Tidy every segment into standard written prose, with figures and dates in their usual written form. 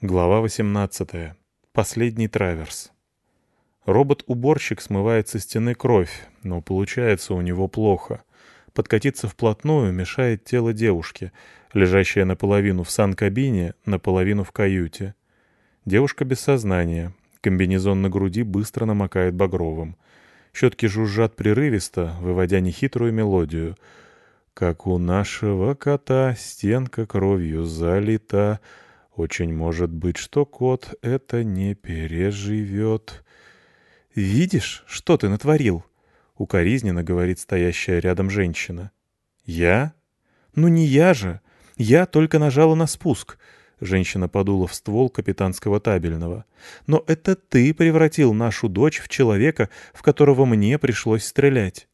Глава 18. Последний траверс. Робот-уборщик смывает со стены кровь, но получается у него плохо. Подкатиться вплотную мешает тело девушки, лежащая наполовину в санкабине, наполовину в каюте. Девушка без сознания. Комбинезон на груди быстро намокает багровым. Щетки жужжат прерывисто, выводя нехитрую мелодию. «Как у нашего кота стенка кровью залита. Очень может быть, что кот это не переживет». «Видишь, что ты натворил?» — укоризненно говорит стоящая рядом женщина. «Я? Ну не я же. Я только нажала на спуск». Женщина подула в ствол капитанского табельного. «Но это ты превратил нашу дочь в человека, в которого мне пришлось стрелять.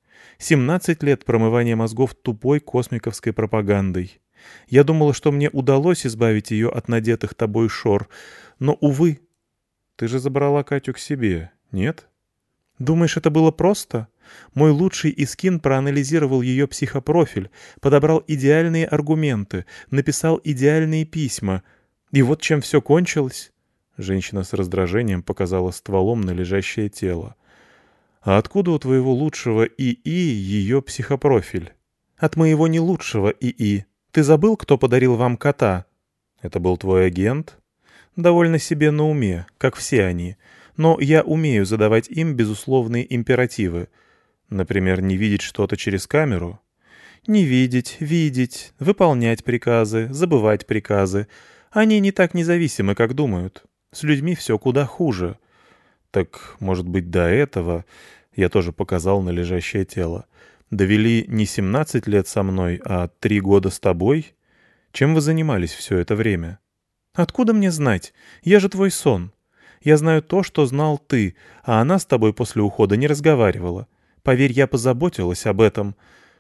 17 лет промывания мозгов тупой космиковской пропагандой. Я думала, что мне удалось избавить ее от надетых тобой шор, но, увы». «Ты же забрала Катю к себе, нет?» «Думаешь, это было просто? Мой лучший Искин проанализировал ее психопрофиль, подобрал идеальные аргументы, написал идеальные письма. И вот чем все кончилось». Женщина с раздражением показала стволом на лежащее тело. «А откуда у твоего лучшего ИИ ее психопрофиль?» «От моего не лучшего ИИ. Ты забыл, кто подарил вам кота?» «Это был твой агент?» «Довольно себе на уме, как все они. Но я умею задавать им безусловные императивы. Например, не видеть что-то через камеру?» «Не видеть, видеть, выполнять приказы, забывать приказы. Они не так независимы, как думают. С людьми все куда хуже». «Так, может быть, до этого...» Я тоже показал на лежащее тело. «Довели не 17 лет со мной, а 3 года с тобой? Чем вы занимались все это время?» «Откуда мне знать? Я же твой сон. Я знаю то, что знал ты, а она с тобой после ухода не разговаривала. Поверь, я позаботилась об этом.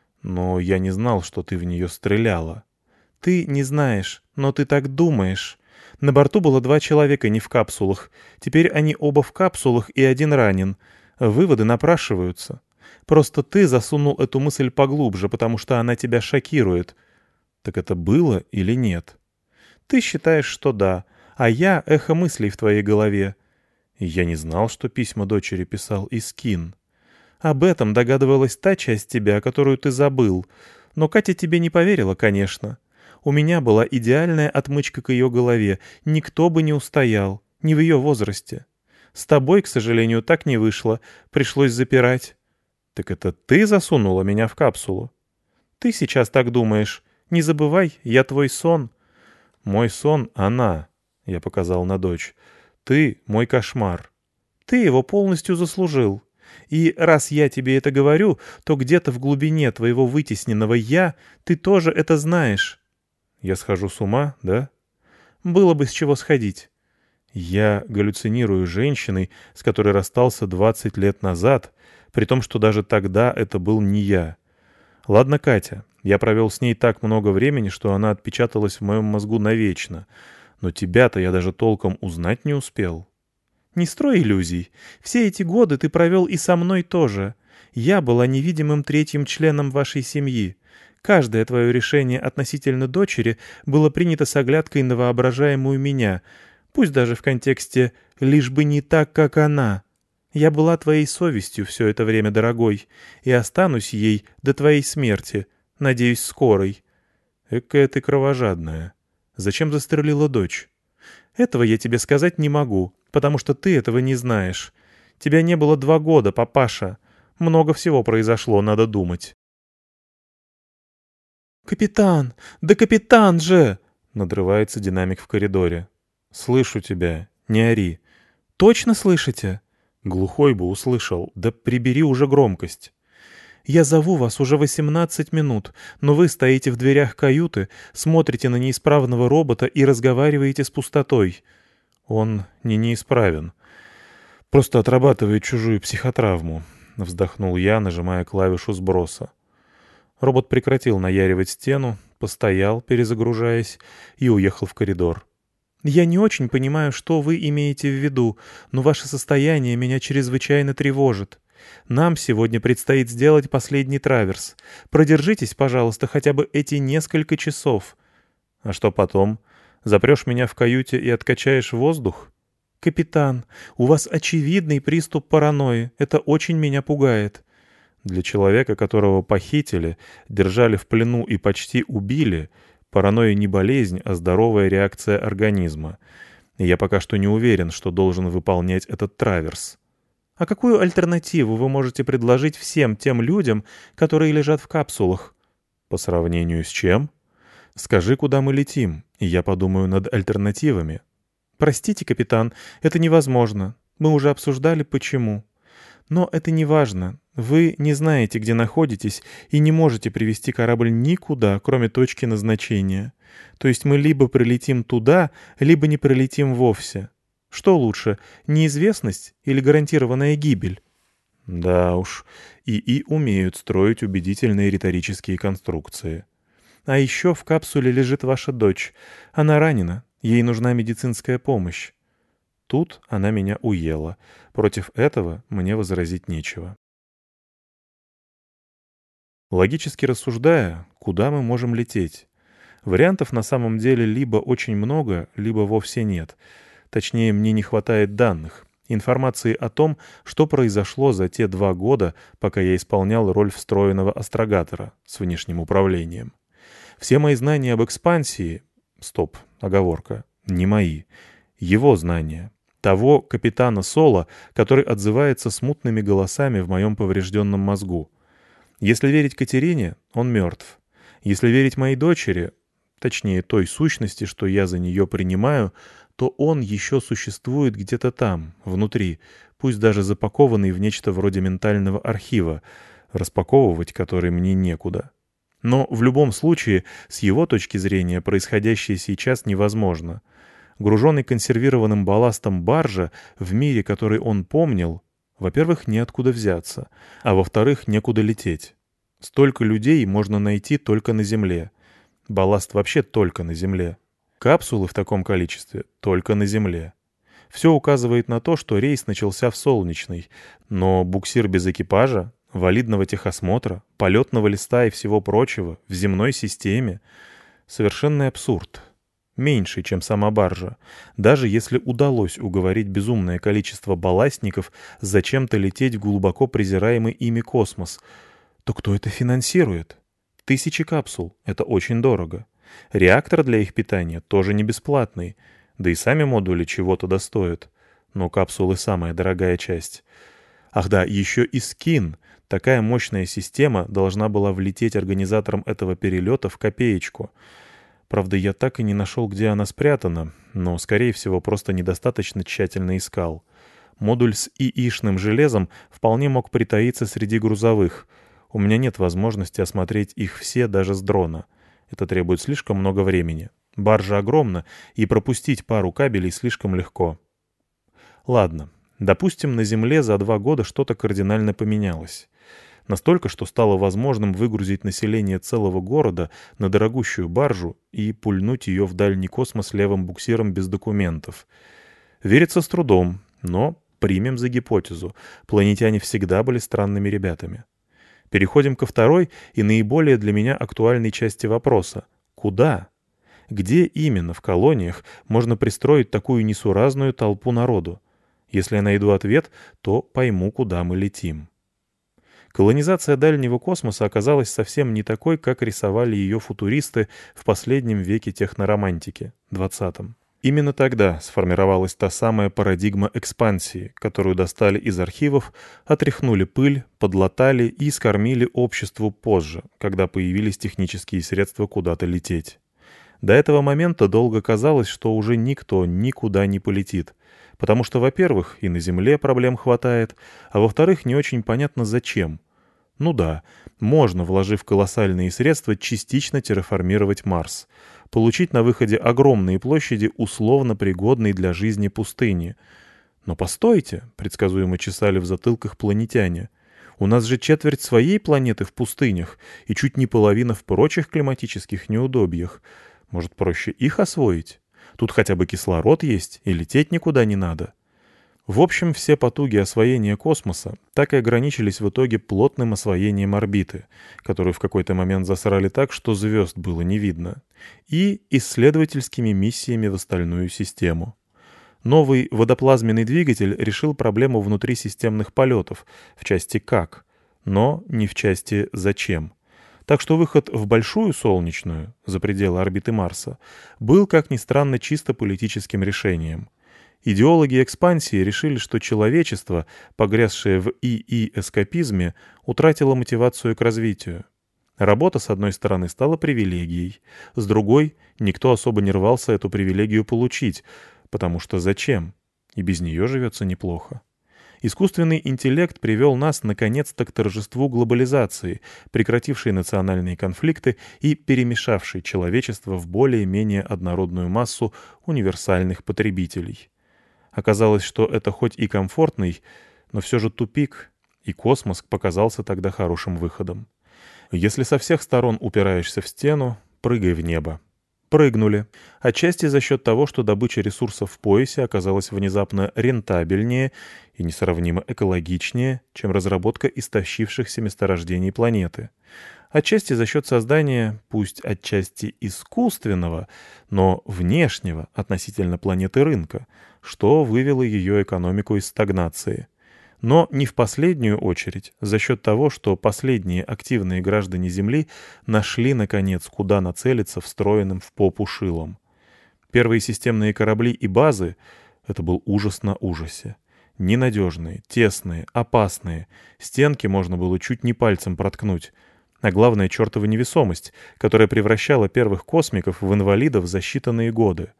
Но я не знал, что ты в нее стреляла». «Ты не знаешь, но ты так думаешь. На борту было 2 человека не в капсулах. Теперь они оба в капсулах и один ранен. Выводы напрашиваются. Просто ты засунул эту мысль поглубже, потому что она тебя шокирует». «Так это было или нет?» «Ты считаешь, что да, а я — эхо мыслей в твоей голове». «Я не знал, что письма дочери писал Искин». «Об этом догадывалась та часть тебя, которую ты забыл. Но Катя тебе не поверила, конечно. У меня была идеальная отмычка к ее голове. Никто бы не устоял, не в ее возрасте. С тобой, к сожалению, так не вышло. Пришлось запирать». «Так это ты засунула меня в капсулу?» «Ты сейчас так думаешь. Не забывай, я твой сон». «Мой сон — она», — я показал на дочь. «Ты — мой кошмар». «Ты его полностью заслужил. И раз я тебе это говорю, то где-то в глубине твоего вытесненного «я» ты тоже это знаешь». «Я схожу с ума, да?» «Было бы с чего сходить». «Я галлюцинирую женщиной, с которой расстался 20 лет назад, при том, что даже тогда это был не я. Ладно, Катя, я провел с ней так много времени, что она отпечаталась в моем мозгу навечно. Но тебя-то я даже толком узнать не успел». «Не строй иллюзий. Все эти годы ты провел и со мной тоже. Я была невидимым третьим членом вашей семьи. Каждое твое решение относительно дочери было принято с оглядкой на воображаемую меня, пусть даже в контексте «лишь бы не так, как она». Я была твоей совестью все это время, дорогой, и останусь ей до твоей смерти, надеюсь, скорой». «Экая ты кровожадная. Зачем застрелила дочь?» «Этого я тебе сказать не могу, потому что ты этого не знаешь. Тебя не было 2 года, папаша. Много всего произошло, надо думать». «Капитан! Да капитан же!» — надрывается динамик в коридоре. «Слышу тебя. Не ори». «Точно слышите?» «Глухой бы услышал. Да прибери уже громкость». «Я зову вас уже 18 минут, но вы стоите в дверях каюты, смотрите на неисправного робота и разговариваете с пустотой». «Он не неисправен. Просто отрабатывает чужую психотравму», — вздохнул я, нажимая клавишу сброса. Робот прекратил наяривать стену, постоял, перезагружаясь, и уехал в коридор. «Я не очень понимаю, что вы имеете в виду, но ваше состояние меня чрезвычайно тревожит. Нам сегодня предстоит сделать последний траверс. Продержитесь, пожалуйста, хотя бы эти несколько часов». «А что потом? Запрешь меня в каюте и откачаешь воздух? «Капитан, у вас очевидный приступ паранойи. Это очень меня пугает». Для человека, которого похитили, держали в плену и почти убили, паранойя не болезнь, а здоровая реакция организма. И я пока что не уверен, что должен выполнять этот траверс. А какую альтернативу вы можете предложить всем тем людям, которые лежат в капсулах? По сравнению с чем? Скажи, куда мы летим, и я подумаю над альтернативами. Простите, капитан, это невозможно. Мы уже обсуждали, почему. Но это не важно. Вы не знаете, где находитесь, и не можете привести корабль никуда, кроме точки назначения. То есть мы либо прилетим туда, либо не прилетим вовсе. Что лучше, неизвестность или гарантированная гибель? Да уж, ИИ умеют строить убедительные риторические конструкции. А еще в капсуле лежит ваша дочь. Она ранена, ей нужна медицинская помощь. Тут она меня уела. Против этого мне возразить нечего. Логически рассуждая, куда мы можем лететь? Вариантов на самом деле либо очень много, либо вовсе нет. Точнее, мне не хватает данных, информации о том, что произошло за те 2 года, пока я исполнял роль встроенного астрогатора с внешним управлением. Все мои знания об экспансии... Стоп, оговорка. Не мои. Его знания. Того капитана Соло, который отзывается смутными голосами в моем поврежденном мозгу. Если верить Катерине, он мертв. Если верить моей дочери, точнее той сущности, что я за нее принимаю, то он еще существует где-то там, внутри, пусть даже запакованный в нечто вроде ментального архива, распаковывать который мне некуда. Но в любом случае, с его точки зрения, происходящее сейчас невозможно. Груженный консервированным балластом баржа в мире, который он помнил, во-первых, неоткуда взяться, а во-вторых, некуда лететь. Столько людей можно найти только на Земле. Балласт вообще только на Земле. Капсулы в таком количестве только на Земле. Все указывает на то, что рейс начался в Солнечный, но буксир без экипажа, валидного техосмотра, полетного листа и всего прочего в земной системе — совершенный абсурд. Меньший, чем сама баржа. Даже если удалось уговорить безумное количество балластников зачем-то лететь в глубоко презираемый ими космос, то кто это финансирует? 1000 капсул — это очень дорого. Реактор для их питания тоже не бесплатный, да и сами модули чего-то достоят. Но капсулы — самая дорогая часть. Ах да, еще и скин. Такая мощная система должна была влететь организаторам этого перелета в копеечку. Правда, я так и не нашел, где она спрятана, но, скорее всего, просто недостаточно тщательно искал. Модуль с ИИшным железом вполне мог притаиться среди грузовых. У меня нет возможности осмотреть их все даже с дрона. Это требует слишком много времени. Баржа огромна, и пропустить пару кабелей слишком легко. Ладно, допустим, на Земле за 2 года что-то кардинально поменялось. Настолько, что стало возможным выгрузить население целого города на дорогущую баржу и пульнуть ее в дальний космос левым буксиром без документов. Верится с трудом, но примем за гипотезу. Планетяне всегда были странными ребятами. Переходим ко второй и наиболее для меня актуальной части вопроса. Куда? Где именно в колониях можно пристроить такую несуразную толпу народу? Если я найду ответ, то пойму, куда мы летим. Колонизация дальнего космоса оказалась совсем не такой, как рисовали ее футуристы в последнем веке техноромантики, 20-м. Именно тогда сформировалась та самая парадигма экспансии, которую достали из архивов, отряхнули пыль, подлатали и скормили обществу позже, когда появились технические средства куда-то лететь. До этого момента долго казалось, что уже никто никуда не полетит, потому что, во-первых, и на Земле проблем хватает, а во-вторых, не очень понятно зачем. Ну да, можно, вложив колоссальные средства, частично терраформировать Марс, получить на выходе огромные площади условно пригодной для жизни пустыни. Но постойте, предсказуемо чесали в затылках планетяне, у нас же четверть своей планеты в пустынях и чуть не половина в прочих климатических неудобьях. Может, проще их освоить? Тут хотя бы кислород есть, и лететь никуда не надо. В общем, все потуги освоения космоса так и ограничились в итоге плотным освоением орбиты, которую в какой-то момент засрали так, что звезд было не видно, и исследовательскими миссиями в остальную систему. Новый водоплазменный двигатель решил проблему внутрисистемных полетов в части «как», но не в части «зачем». Так что выход в большую солнечную, за пределы орбиты Марса, был, как ни странно, чисто политическим решением. Идеологи экспансии решили, что человечество, погрязшее в ИИ-эскапизме, утратило мотивацию к развитию. Работа, с одной стороны, стала привилегией, с другой, никто особо не рвался эту привилегию получить, потому что зачем? И без нее живется неплохо. Искусственный интеллект привел нас, наконец-то, к торжеству глобализации, прекратившей национальные конфликты и перемешавшей человечество в более-менее однородную массу универсальных потребителей. Оказалось, что это хоть и комфортный, но все же тупик, и космос показался тогда хорошим выходом. Если со всех сторон упираешься в стену, прыгай в небо. Прыгнули. Отчасти за счет того, что добыча ресурсов в поясе оказалась внезапно рентабельнее и несравнимо экологичнее, чем разработка истощившихся месторождений планеты. Отчасти за счет создания, пусть отчасти искусственного, но внешнего относительно планеты рынка, что вывело ее экономику из стагнации. Но не в последнюю очередь за счет того, что последние активные граждане Земли нашли, наконец, куда нацелиться встроенным в попу шилом. Первые системные корабли и базы — это был ужас на ужасе. Ненадежные, тесные, опасные, стенки можно было чуть не пальцем проткнуть. А главное — чертова невесомость, которая превращала первых космиков в инвалидов за считанные годы.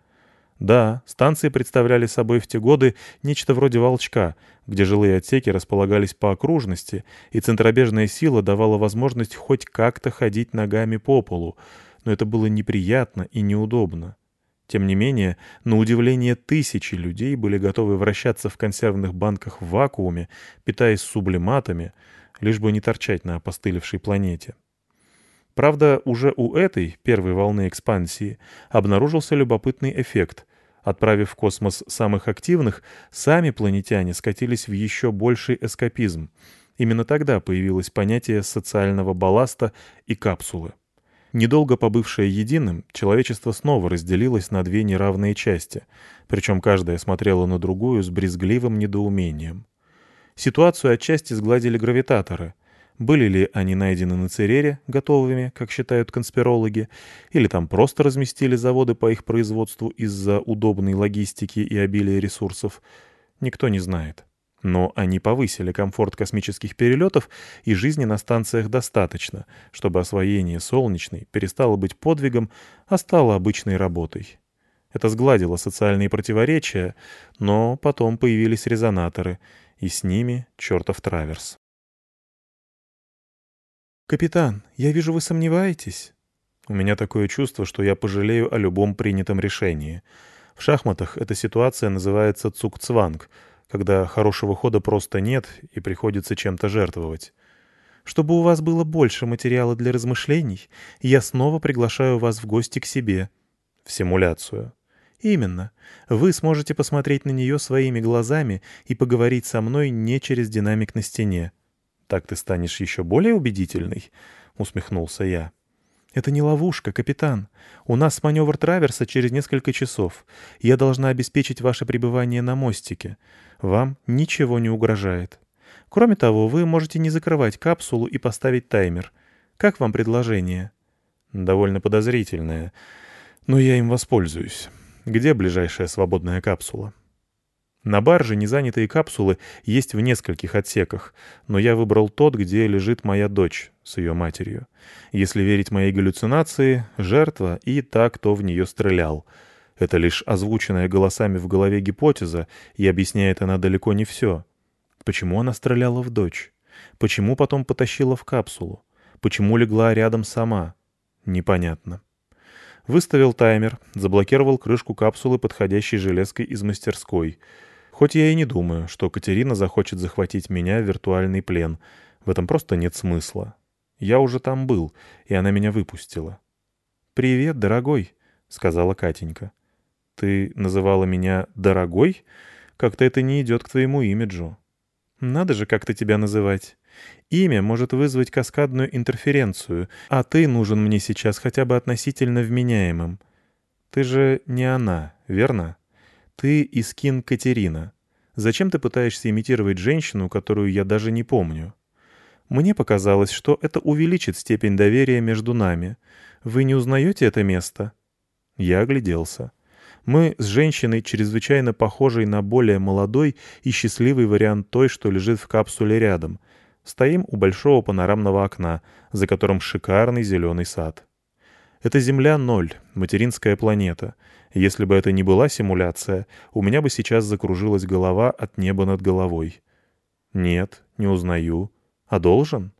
Да, станции представляли собой в те годы нечто вроде волчка, где жилые отсеки располагались по окружности, и центробежная сила давала возможность хоть как-то ходить ногами по полу, но это было неприятно и неудобно. Тем не менее, на удивление тысячи людей были готовы вращаться в консервных банках в вакууме, питаясь сублиматами, лишь бы не торчать на опостылевшей планете. Правда, уже у этой первой волны экспансии обнаружился любопытный эффект. Отправив в космос самых активных, сами планетяне скатились в еще больший эскапизм. Именно тогда появилось понятие социального балласта и капсулы. Недолго побывшее единым, человечество снова разделилось на две неравные части, причем каждая смотрела на другую с брезгливым недоумением. Ситуацию отчасти сгладили гравитаторы. Были ли они найдены на Церере, готовыми, как считают конспирологи, или там просто разместили заводы по их производству из-за удобной логистики и обилия ресурсов, никто не знает. Но они повысили комфорт космических перелетов, и жизни на станциях достаточно, чтобы освоение солнечной перестало быть подвигом, а стало обычной работой. Это сгладило социальные противоречия, но потом появились резонаторы, и с ними чертов траверс. «Капитан, я вижу, вы сомневаетесь?» У меня такое чувство, что я пожалею о любом принятом решении. В шахматах эта ситуация называется цугцванг, когда хорошего хода просто нет и приходится чем-то жертвовать. «Чтобы у вас было больше материала для размышлений, я снова приглашаю вас в гости к себе». В симуляцию. «Именно. Вы сможете посмотреть на нее своими глазами и поговорить со мной не через динамик на стене». «Так ты станешь еще более убедительной?» — усмехнулся я. «Это не ловушка, капитан. У нас маневр траверса через несколько часов. Я должна обеспечить ваше пребывание на мостике. Вам ничего не угрожает. Кроме того, вы можете не закрывать капсулу и поставить таймер. Как вам предложение?» «Довольно подозрительное. Но я им воспользуюсь. Где ближайшая свободная капсула?» На барже незанятые капсулы есть в нескольких отсеках, но я выбрал тот, где лежит моя дочь с ее матерью. Если верить моей галлюцинации, жертва и та, кто в нее стрелял. Это лишь озвученная голосами в голове гипотеза, и объясняет она далеко не все. Почему она стреляла в дочь? Почему потом потащила в капсулу? Почему легла рядом сама? Непонятно. Выставил таймер, заблокировал крышку капсулы подходящей железкой из мастерской. Хоть я и не думаю, что Катерина захочет захватить меня в виртуальный плен. В этом просто нет смысла. Я уже там был, и она меня выпустила. «Привет, дорогой», — сказала Катенька. «Ты называла меня «дорогой»?» Как-то это не идет к твоему имиджу». «Надо же как-то тебя называть. Имя может вызвать каскадную интерференцию, а ты нужен мне сейчас хотя бы относительно вменяемым. Ты же не она, верно? Ты Искин Катерина. Зачем ты пытаешься имитировать женщину, которую я даже не помню? Мне показалось, что это увеличит степень доверия между нами. Вы не узнаете это место?» Я огляделся. Мы с женщиной, чрезвычайно похожей на более молодой и счастливый вариант той, что лежит в капсуле рядом, стоим у большого панорамного окна, за которым шикарный зеленый сад. Это Земля-0, материнская планета. Если бы это не была симуляция, у меня бы сейчас закружилась голова от неба над головой. Нет, не узнаю. А должен?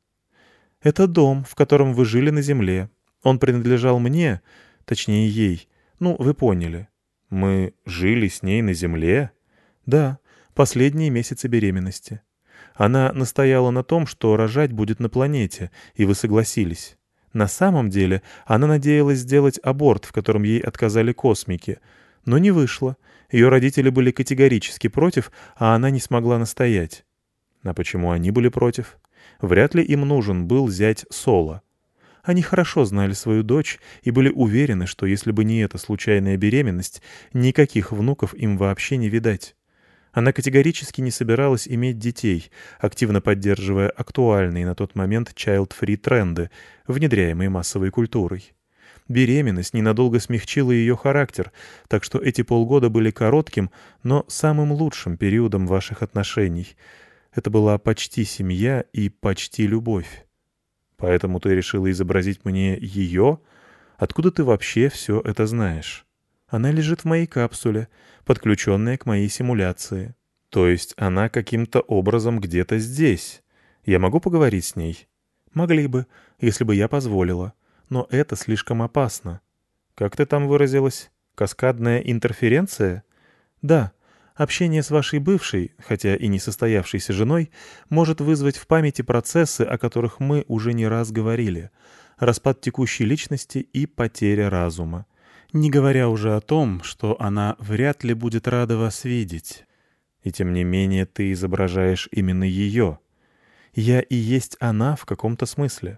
Это дом, в котором вы жили на Земле. Он принадлежал мне, точнее ей. Ну, вы поняли. Мы жили с ней на Земле? Да, последние месяцы беременности. Она настояла на том, что рожать будет на планете, и вы согласились. На самом деле она надеялась сделать аборт, в котором ей отказали космики. Но не вышло. Ее родители были категорически против, а она не смогла настоять. А почему они были против? Вряд ли им нужен был зять Соло. Они хорошо знали свою дочь и были уверены, что если бы не эта случайная беременность, никаких внуков им вообще не видать. Она категорически не собиралась иметь детей, активно поддерживая актуальные на тот момент child-free тренды, внедряемые массовой культурой. Беременность ненадолго смягчила ее характер, так что эти полгода были коротким, но самым лучшим периодом ваших отношений. Это была почти семья и почти любовь. Поэтому ты решила изобразить мне ее? Откуда ты вообще все это знаешь? Она лежит в моей капсуле, подключенная к моей симуляции. То есть она каким-то образом где-то здесь. Я могу поговорить с ней? Могли бы, если бы я позволила. Но это слишком опасно. Как ты там выразилась? Каскадная интерференция? Да. Общение с вашей бывшей, хотя и не состоявшейся женой, может вызвать в памяти процессы, о которых мы уже не раз говорили. Распад текущей личности и потеря разума. Не говоря уже о том, что она вряд ли будет рада вас видеть. И тем не менее ты изображаешь именно ее. Я и есть она в каком-то смысле.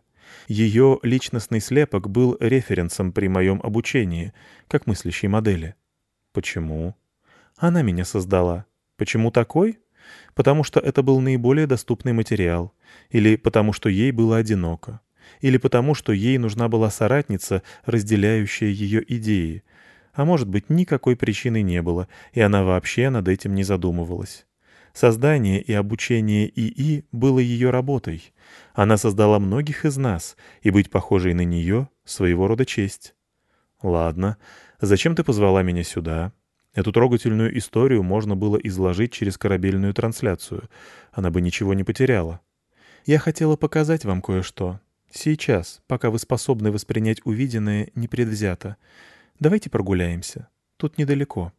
Ее личностный слепок был референсом при моем обучении, как мыслящей модели. Почему? Она меня создала. Почему такой? Потому что это был наиболее доступный материал. Или потому что ей было одиноко. Или потому что ей нужна была соратница, разделяющая ее идеи. А может быть, никакой причины не было, и она вообще над этим не задумывалась. Создание и обучение ИИ было ее работой. Она создала многих из нас, и быть похожей на нее — своего рода честь. Ладно, зачем ты позвала меня сюда? Эту трогательную историю можно было изложить через корабельную трансляцию. Она бы ничего не потеряла. Я хотела показать вам кое-что. Сейчас, пока вы способны воспринять увиденное непредвзято. Давайте прогуляемся. Тут недалеко.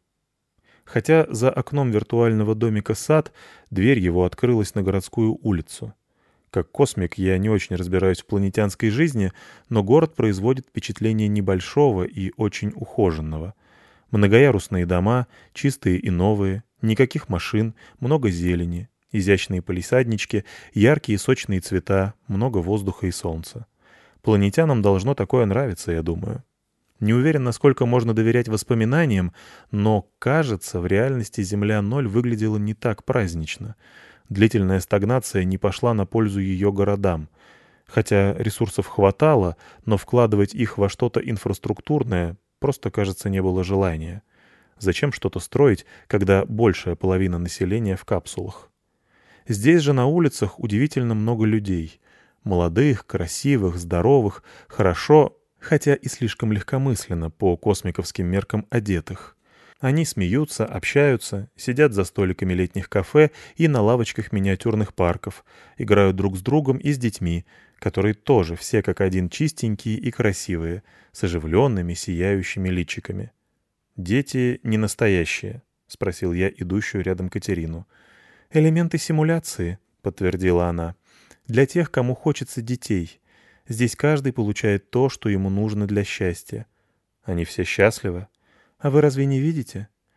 Хотя за окном виртуального домика сад, дверь его открылась на городскую улицу. Как космик я не очень разбираюсь в планетянской жизни, но город производит впечатление небольшого и очень ухоженного. Многоярусные дома, чистые и новые, никаких машин, много зелени, изящные палисаднички, яркие сочные цвета, много воздуха и солнца. Планетянам должно такое нравиться, я думаю. Не уверен, насколько можно доверять воспоминаниям, но, кажется, в реальности Земля-0 выглядела не так празднично. Длительная стагнация не пошла на пользу ее городам. Хотя ресурсов хватало, но вкладывать их во что-то инфраструктурное просто, кажется, не было желания. Зачем что-то строить, когда большая половина населения в капсулах? Здесь же на улицах удивительно много людей. Молодых, красивых, здоровых, хорошо, хотя и слишком легкомысленно по космиковским меркам одетых. Они смеются, общаются, сидят за столиками летних кафе и на лавочках миниатюрных парков, играют друг с другом и с детьми, которые тоже все как один чистенькие и красивые, с оживленными, сияющими личиками. «Дети не настоящие?» — спросил я идущую рядом Катерину. «Элементы симуляции», — подтвердила она. «Для тех, кому хочется детей. Здесь каждый получает то, что ему нужно для счастья». «Они все счастливы?» «А вы разве не видите?»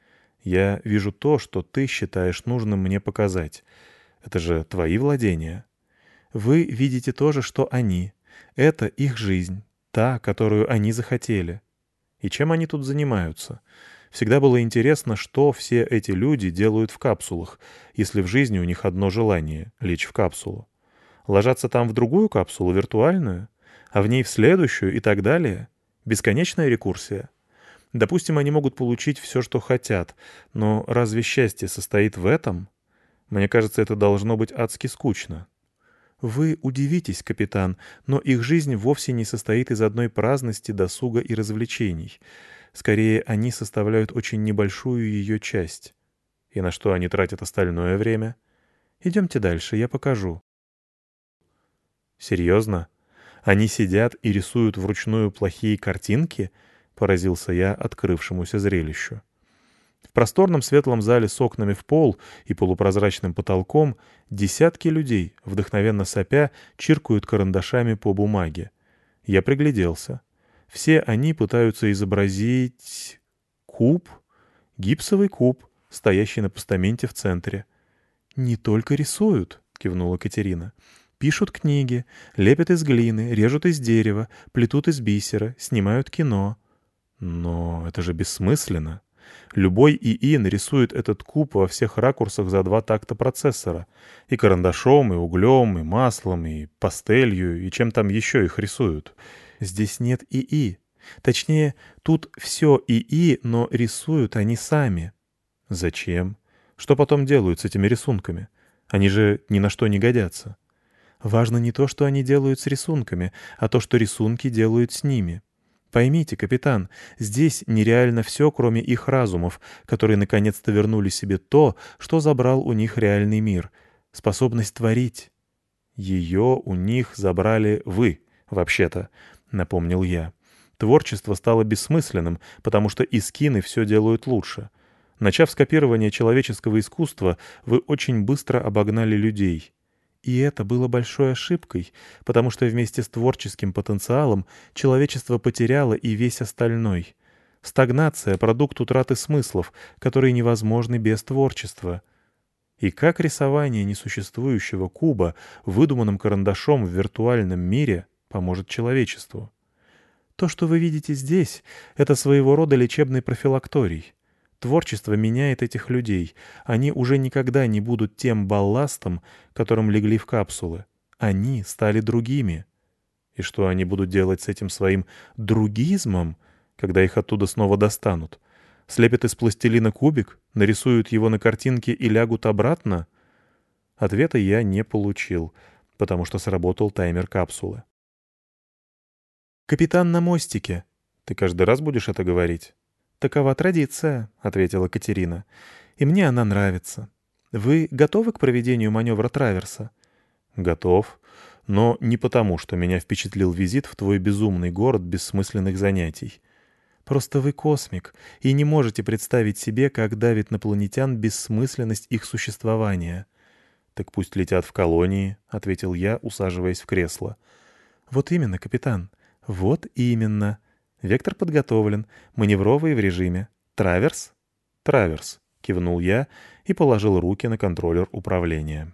Я вижу то, что ты считаешь нужным мне показать. Это же твои владения. Вы видите то же, что они. Это их жизнь, та, которую они захотели. И чем они тут занимаются? Всегда было интересно, что все эти люди делают в капсулах, если в жизни у них одно желание — лечь в капсулу. Ложатся там в другую капсулу, виртуальную, а в ней в следующую и так далее. Бесконечная рекурсия. Допустим, они могут получить все, что хотят, но разве счастье состоит в этом? Мне кажется, это должно быть адски скучно. Вы удивитесь, капитан, но их жизнь вовсе не состоит из одной праздности, досуга и развлечений. Скорее, они составляют очень небольшую ее часть. И на что они тратят остальное время? Идемте дальше, я покажу. Серьезно? Они сидят и рисуют вручную плохие картинки? Поразился я открывшемуся зрелищу. В просторном светлом зале с окнами в пол и полупрозрачным потолком десятки людей, вдохновенно сопя, чиркают карандашами по бумаге. Я пригляделся. Все они пытаются изобразить куб, гипсовый куб, стоящий на постаменте в центре. «Не только рисуют», — кивнула Катерина. «Пишут книги, лепят из глины, режут из дерева, плетут из бисера, снимают кино». Но это же бессмысленно. Любой ИИ нарисует этот куб во всех ракурсах за 2 такта процессора. И карандашом, и углем, и маслом, и пастелью, и чем там еще их рисуют. Здесь нет ИИ. Точнее, тут все ИИ, но рисуют они сами. Зачем? Что потом делают с этими рисунками? Они же ни на что не годятся. Важно не то, что они делают с рисунками, а то, что рисунки делают с ними. Поймите, капитан, здесь нереально все, кроме их разумов, которые наконец-то вернули себе то, что забрал у них реальный мир — способность творить. Ее у них забрали вы, вообще-то, — напомнил я. Творчество стало бессмысленным, потому что искины все делают лучше. Начав с копирования человеческого искусства, вы очень быстро обогнали людей. И это было большой ошибкой, потому что вместе с творческим потенциалом человечество потеряло и весь остальной. Стагнация — продукт утраты смыслов, которые невозможны без творчества. И как рисование несуществующего куба выдуманным карандашом в виртуальном мире поможет человечеству? То, что вы видите здесь, — это своего рода лечебный профилакторий. Творчество меняет этих людей. Они уже никогда не будут тем балластом, которым легли в капсулы. Они стали другими. И что они будут делать с этим своим другизмом, когда их оттуда снова достанут? Слепят из пластилина кубик, нарисуют его на картинке и лягут обратно? Ответа я не получил, потому что сработал таймер капсулы. «Капитан на мостике». Ты каждый раз будешь это говорить? «Такова традиция», — ответила Катерина. «И мне она нравится. Вы готовы к проведению маневра траверса?» «Готов. Но не потому, что меня впечатлил визит в твой безумный город бессмысленных занятий. Просто вы космик и не можете представить себе, как давит на планетян бессмысленность их существования». «Так пусть летят в колонии», — ответил я, усаживаясь в кресло. «Вот именно, капитан. Вот именно. Вектор подготовлен, маневровый в режиме. Траверс?» «Траверс», — кивнул я и положил руки на контроллер управления.